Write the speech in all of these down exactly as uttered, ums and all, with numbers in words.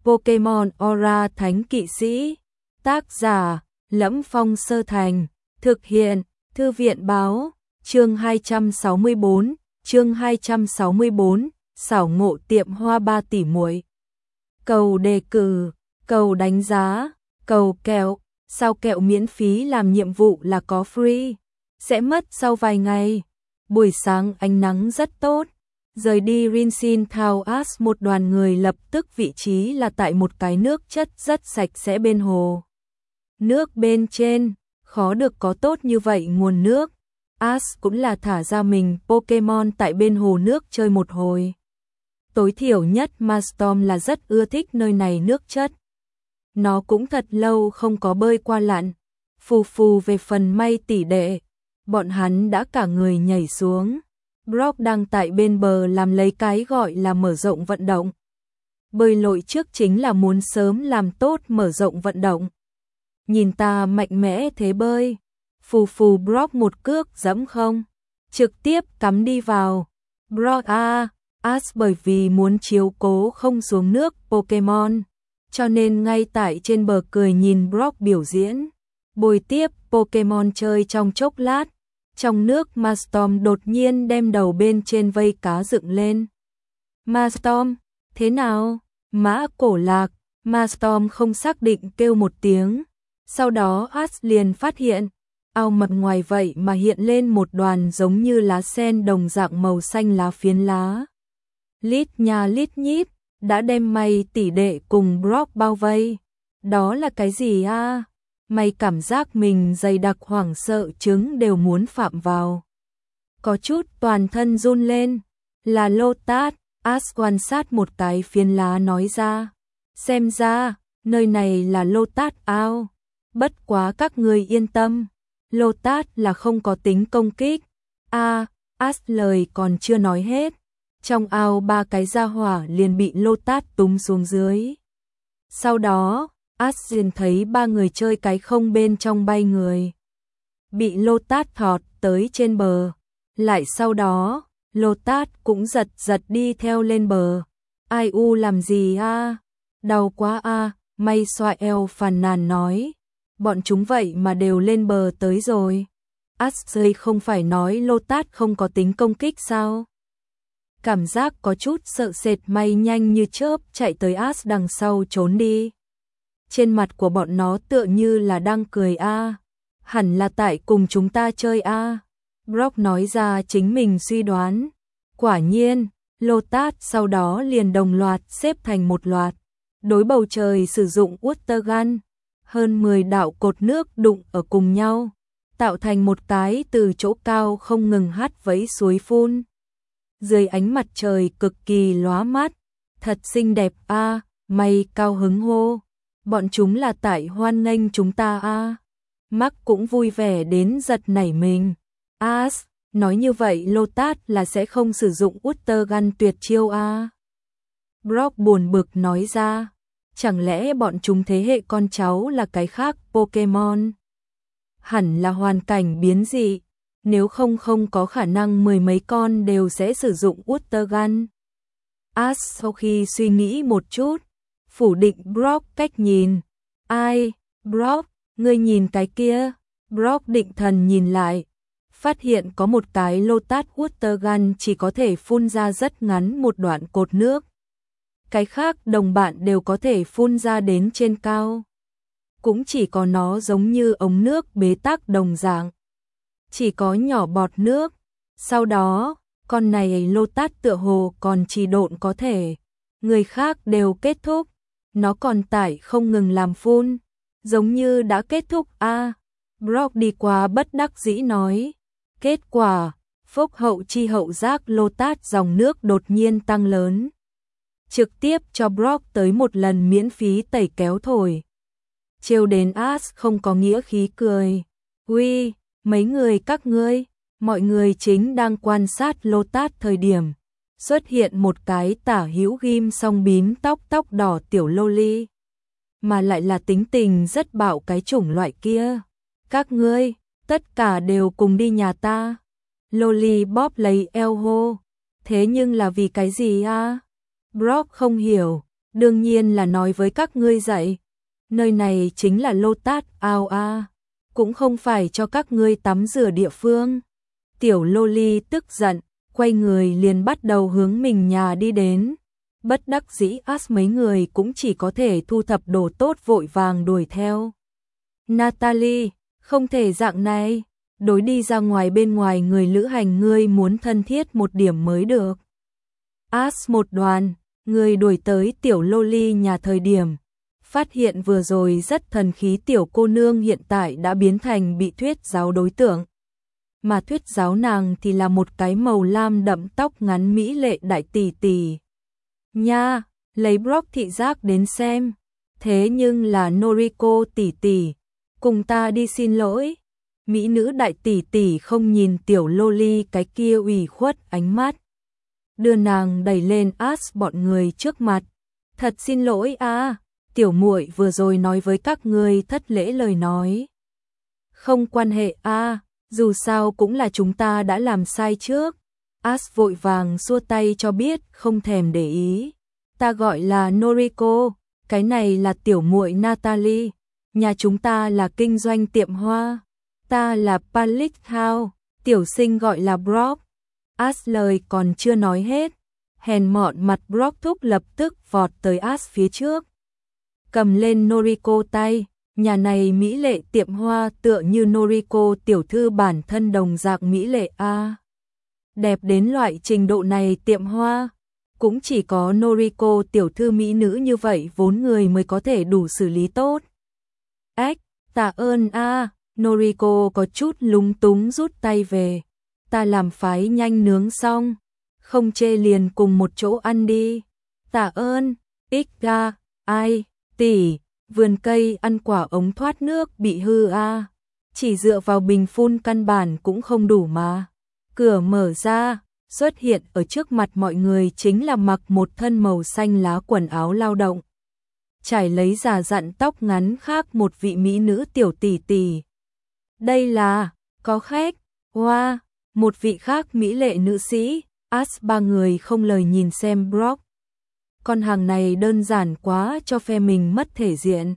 Pokemon Aura Thánh Kỵ Sĩ. Tác giả: Lẫm Phong Sơ Thành. Thực hiện: Thư viện báo. Chương hai trăm sáu mươi bốn, chương hai trăm sáu mươi bốn, xảo ngộ tiệm hoa ba tỷ muội. Cầu đề cử, cầu đánh giá, cầu kẹo, sao kẹo miễn phí làm nhiệm vụ là có free, sẽ mất sau vài ngày. Buổi sáng ánh nắng rất tốt. Rời đi Rinsin Thao As, một đoàn người lập tức vị trí là tại một cái nước chất rất sạch sẽ bên hồ. Nước bên trên, khó được có tốt như vậy nguồn nước. As cũng là thả ra mình Pokemon tại bên hồ nước chơi một hồi. Tối thiểu nhất Mastorm là rất ưa thích nơi này nước chất. Nó cũng thật lâu không có bơi qua lặn. Phù phù về phần may tỷ đệ, bọn hắn đã cả người nhảy xuống. Brock đang tại bên bờ làm lấy cái gọi là mở rộng vận động. Bơi lội trước chính là muốn sớm làm tốt mở rộng vận động. Nhìn ta mạnh mẽ thế bơi. Phù phù Brock một cước giẫm không, trực tiếp cắm đi vào. Brock a, As bởi vì muốn chiếu cố không xuống nước Pokemon, cho nên ngay tại trên bờ cười nhìn Brock biểu diễn. Bồi tiếp Pokemon chơi trong chốc lát, trong nước Mastorm đột nhiên đem đầu bên trên vây cá dựng lên. Mastorm, thế nào? Mã cổ lạc. Mastorm không xác định kêu một tiếng. Sau đó As liền phát hiện, ao mật ngoài vậy mà hiện lên một đoàn giống như lá sen đồng dạng màu xanh lá phiến lá. Lít nha lít nhít, đã đem mày tỷ đệ cùng Brock bao vây. Đó là cái gì a? À? Mày cảm giác mình dày đặc hoảng sợ trứng đều muốn phạm vào. Có chút toàn thân run lên. Là Lotad. As quan sát một cái phiến lá nói ra. Xem ra, nơi này là Lotad ao. Bất quá các người yên tâm. Lotad là không có tính công kích. A, à, As lời còn chưa nói hết. Trong ao ba cái gia hỏa liền bị Lotad túm xuống dưới. Sau đó, As liền thấy ba người chơi cái không bên trong bay người. Bị Lotad thọt tới trên bờ. Lại sau đó, Lotad cũng giật giật đi theo lên bờ. Ai u làm gì a? À? Đau quá a, à, may xoa eo phàn nàn nói. Bọn chúng vậy mà đều lên bờ tới rồi. As rơi không phải nói Lotad không có tính công kích sao? Cảm giác có chút sợ sệt may nhanh như chớp chạy tới As đằng sau trốn đi. Trên mặt của bọn nó tựa như là đang cười a, à. Hẳn là tại cùng chúng ta chơi a. À. Brock nói ra chính mình suy đoán. Quả nhiên, Lotad sau đó liền đồng loạt xếp thành một loạt. Đối bầu trời sử dụng Water Gun. Hơn mười đạo cột nước đụng ở cùng nhau, tạo thành một cái từ chỗ cao không ngừng hắt vẫy suối phun. Dưới ánh mặt trời cực kỳ lóa mắt, thật xinh đẹp a, à, mày cao hứng hô. Bọn chúng là tại hoan nghênh chúng ta a. À. Mark cũng vui vẻ đến giật nảy mình. As, nói như vậy Lotad là sẽ không sử dụng Water Gun tuyệt chiêu a. À. Brock buồn bực nói ra. Chẳng lẽ bọn chúng thế hệ con cháu là cái khác Pokemon? Hẳn là hoàn cảnh biến dị, nếu không không có khả năng mười mấy con đều sẽ sử dụng Water Gun. As sau khi suy nghĩ một chút, phủ định Brock cách nhìn. Ai? Brock, ngươi nhìn cái kia. Brock định thần nhìn lại, phát hiện có một cái Lotad Water Gun chỉ có thể phun ra rất ngắn một đoạn cột nước. Cái khác đồng bạn đều có thể phun ra đến trên cao. Cũng chỉ có nó giống như ống nước bế tắc đồng dạng. Chỉ có nhỏ bọt nước. Sau đó, con này Lotad tựa hồ còn trì độn có thể. Người khác đều kết thúc. Nó còn tải không ngừng làm phun. Giống như đã kết thúc a. À, Brock đi qua bất đắc dĩ nói. Kết quả, phúc hậu chi hậu giác Lotad dòng nước đột nhiên tăng lớn. Trực tiếp cho Brock tới một lần miễn phí tẩy kéo thổi. Trêu đến As không có nghĩa khí cười. Uy, mấy người các ngươi, mọi người chính đang quan sát Lotad thời điểm. Xuất hiện một cái tả hữu ghim song bím tóc tóc đỏ tiểu loli. Mà lại là tính tình rất bạo cái chủng loại kia. Các ngươi, tất cả đều cùng đi nhà ta. Loli bóp lấy eo hô. Thế nhưng là vì cái gì a? À? Brock không hiểu, Đương nhiên là nói với các ngươi dậy. Nơi này chính là Lotus ao a, cũng không phải cho các ngươi tắm rửa địa phương. Tiểu Loli tức giận, quay người liền bắt đầu hướng mình nhà đi đến. Bất đắc dĩ As mấy người cũng chỉ có thể thu thập đồ tốt vội vàng đuổi theo. Natalie, không thể dạng này, đối đi ra ngoài bên ngoài người lữ hành ngươi muốn thân thiết một điểm mới được. As một đoàn, người đuổi tới tiểu Loli nhà thời điểm, phát hiện vừa rồi rất thần khí tiểu cô nương hiện tại đã biến thành bị thuyết giáo đối tượng. Mà thuyết giáo nàng thì là một cái màu lam đậm tóc ngắn mỹ lệ đại tỷ tỷ. Nha, lấy Brock thị giác đến xem, thế nhưng là Noriko tỷ tỷ, cùng ta đi xin lỗi. Mỹ nữ đại tỷ tỷ không nhìn tiểu Loli cái kia ủy khuất ánh mắt, đưa nàng đẩy lên As bọn người trước mặt. Thật xin lỗi a, tiểu muội vừa rồi nói với các ngươi thất lễ lời nói. Không quan hệ a, dù sao cũng là chúng ta đã làm sai trước. As vội vàng xua tay cho biết không thèm để ý. Ta gọi là Noriko, cái này là tiểu muội Natalie, nhà chúng ta là kinh doanh tiệm hoa. Ta là Palik House, tiểu sinh gọi là Brock. As lời còn chưa nói hết, hèn mọn mặt Brock thúc lập tức vọt tới As phía trước. Cầm lên Noriko tay, nhà này mỹ lệ tiệm hoa tựa như Noriko tiểu thư bản thân đồng dạng mỹ lệ a. Đẹp đến loại trình độ này tiệm hoa, cũng chỉ có Noriko tiểu thư mỹ nữ như vậy vốn người mới có thể đủ xử lý tốt. Ách, tạ ơn a, Noriko có chút lúng túng rút tay về. Ta làm phái nhanh nướng xong, không chê liền cùng một chỗ ăn đi. Tạ ơn, Ika, ai, tỷ, vườn cây ăn quả ống thoát nước bị hư a, chỉ dựa vào bình phun căn bản cũng không đủ mà. Cửa mở ra, xuất hiện ở trước mặt mọi người chính là mặc một thân màu xanh lá quần áo lao động, trải lấy già dặn tóc ngắn khác một vị mỹ nữ tiểu tỷ tỷ. Đây là, có khách, hoa, wow, một vị khác mỹ lệ nữ sĩ. As ba người không lời nhìn xem Brock. Con hàng này đơn giản quá cho phe mình mất thể diện.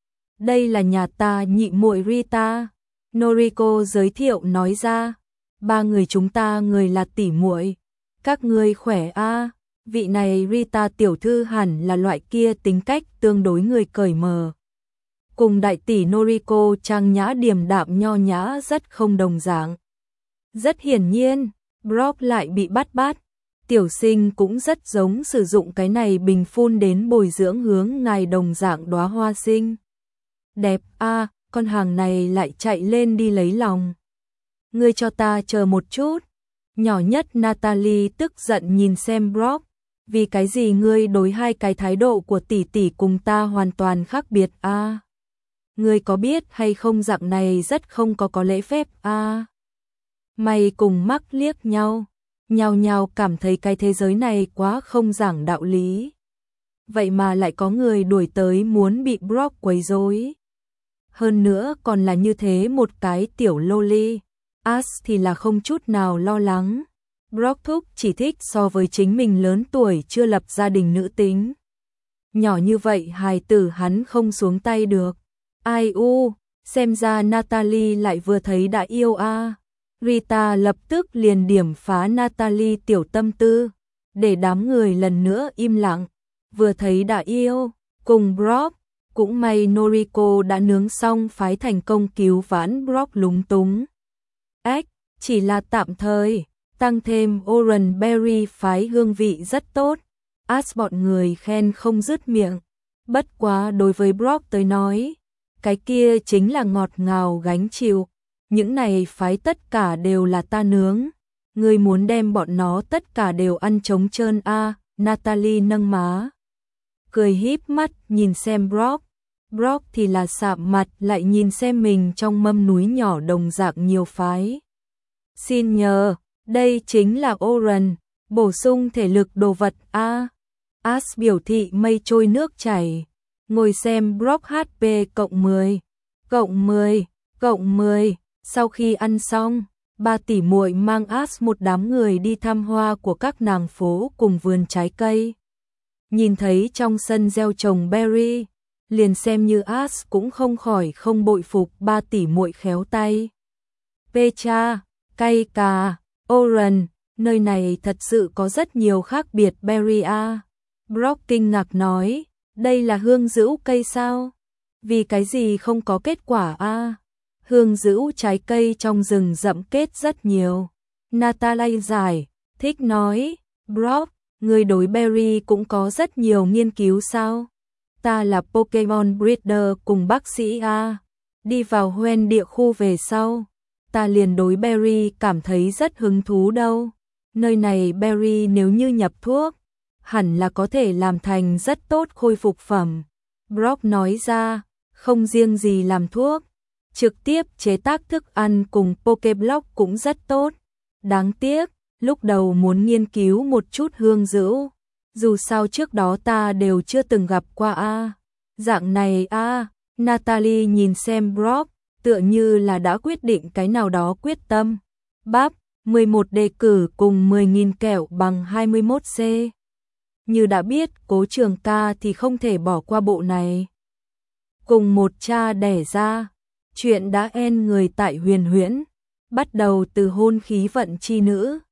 Đây là nhà ta nhị muội Rita, Noriko giới thiệu nói ra. Ba người chúng ta người là tỷ muội. Các ngươi khỏe a? À? Vị này Rita tiểu thư hẳn là loại kia tính cách tương đối người cởi mở. Cùng đại tỷ Noriko trang nhã điềm đạm nho nhã rất không đồng dạng. Rất hiển nhiên, Brock lại bị bắt bắt. Tiểu sinh cũng rất giống sử dụng cái này bình phun đến bồi dưỡng hướng ngài đồng dạng đóa hoa sinh. Đẹp a, à, con hàng này lại chạy lên đi lấy lòng. Ngươi cho ta chờ một chút. Nhỏ nhất Natalie tức giận nhìn xem Brock. Vì cái gì ngươi đối hai cái thái độ của tỷ tỷ cùng ta hoàn toàn khác biệt a? À? Ngươi có biết hay không dạng này rất không có có lễ phép a? À? Mày cùng Mắc liếc nhau, nhao nhao cảm thấy cái thế giới này quá không giảng đạo lý. Vậy mà lại có người đuổi tới muốn bị Brock quấy rối. Hơn nữa còn là như thế một cái tiểu loli. As thì là không chút nào lo lắng. Brock thúc chỉ thích so với chính mình lớn tuổi chưa lập gia đình nữ tính. Nhỏ như vậy hài tử hắn không xuống tay được. Ai u, xem ra Natalie lại vừa thấy đã yêu a. À. Rita lập tức liền điểm phá Natalie tiểu tâm tư, để đám người lần nữa im lặng. Vừa thấy đã yêu, cùng Brock, cũng may Noriko đã nướng xong phái thành công cứu vãn Brock lúng túng. Ách, chỉ là tạm thời, tăng thêm Orange Berry phái hương vị rất tốt. As bọn người khen không dứt miệng. Bất quá đối với Brock tới nói, cái kia chính là ngọt ngào gánh chịu. Những này phái tất cả đều là ta nướng. Ngươi muốn đem bọn nó tất cả đều ăn trống trơn a? À, Natalie nâng má, cười híp mắt nhìn xem Brock. Brock thì là sạm mặt lại nhìn xem mình trong mâm núi nhỏ đồng dạng nhiều phái. Xin nhờ, đây chính là Orange, bổ sung thể lực đồ vật a. À. As biểu thị mây trôi nước chảy. Ngồi xem Brock hát pê cộng mười, cộng mười, cộng mười. Sau khi ăn xong, ba tỷ muội mang As một đám người đi thăm hoa của các nàng phố cùng vườn trái cây. nhìn thấy trong sân gieo trồng berry, liền xem như Ash cũng không khỏi không bội phục ba tỷ muội khéo tay. Pecha, cay cà, orange, nơi này thật sự có rất nhiều khác biệt berry a. Brock kinh ngạc nói, đây là hương dữ cây sao? Vì cái gì không có kết quả a? Hương dữ trái cây trong rừng rậm kết rất nhiều. Natalie giải, thích nói, Brock, người đối berry cũng có rất nhiều nghiên cứu sao? Ta là Pokemon Breeder cùng bác sĩ A. Đi vào Hoenn địa khu về sau, ta liền đối berry cảm thấy rất hứng thú đâu. Nơi này berry nếu như nhập thuốc, hẳn là có thể làm thành rất tốt khôi phục phẩm. Brock nói ra, không riêng gì làm thuốc, trực tiếp chế tác thức ăn cùng Pokéblock cũng rất tốt. Đáng tiếc, lúc đầu muốn nghiên cứu một chút hương dữ, dù sao trước đó ta đều chưa từng gặp qua a. Dạng này a, Natalie nhìn xem Brock, tựa như là đã quyết định cái nào đó quyết tâm. Bắp, mười một đề cử cùng mười nghìn kẹo bằng hai mươi mốt C. Như đã biết, Cố Trường Ca thì không thể bỏ qua bộ này. Cùng một cha đẻ ra, chuyện đã end người tại Huyền Huyễn, bắt đầu từ hôn khí vận chi nữ.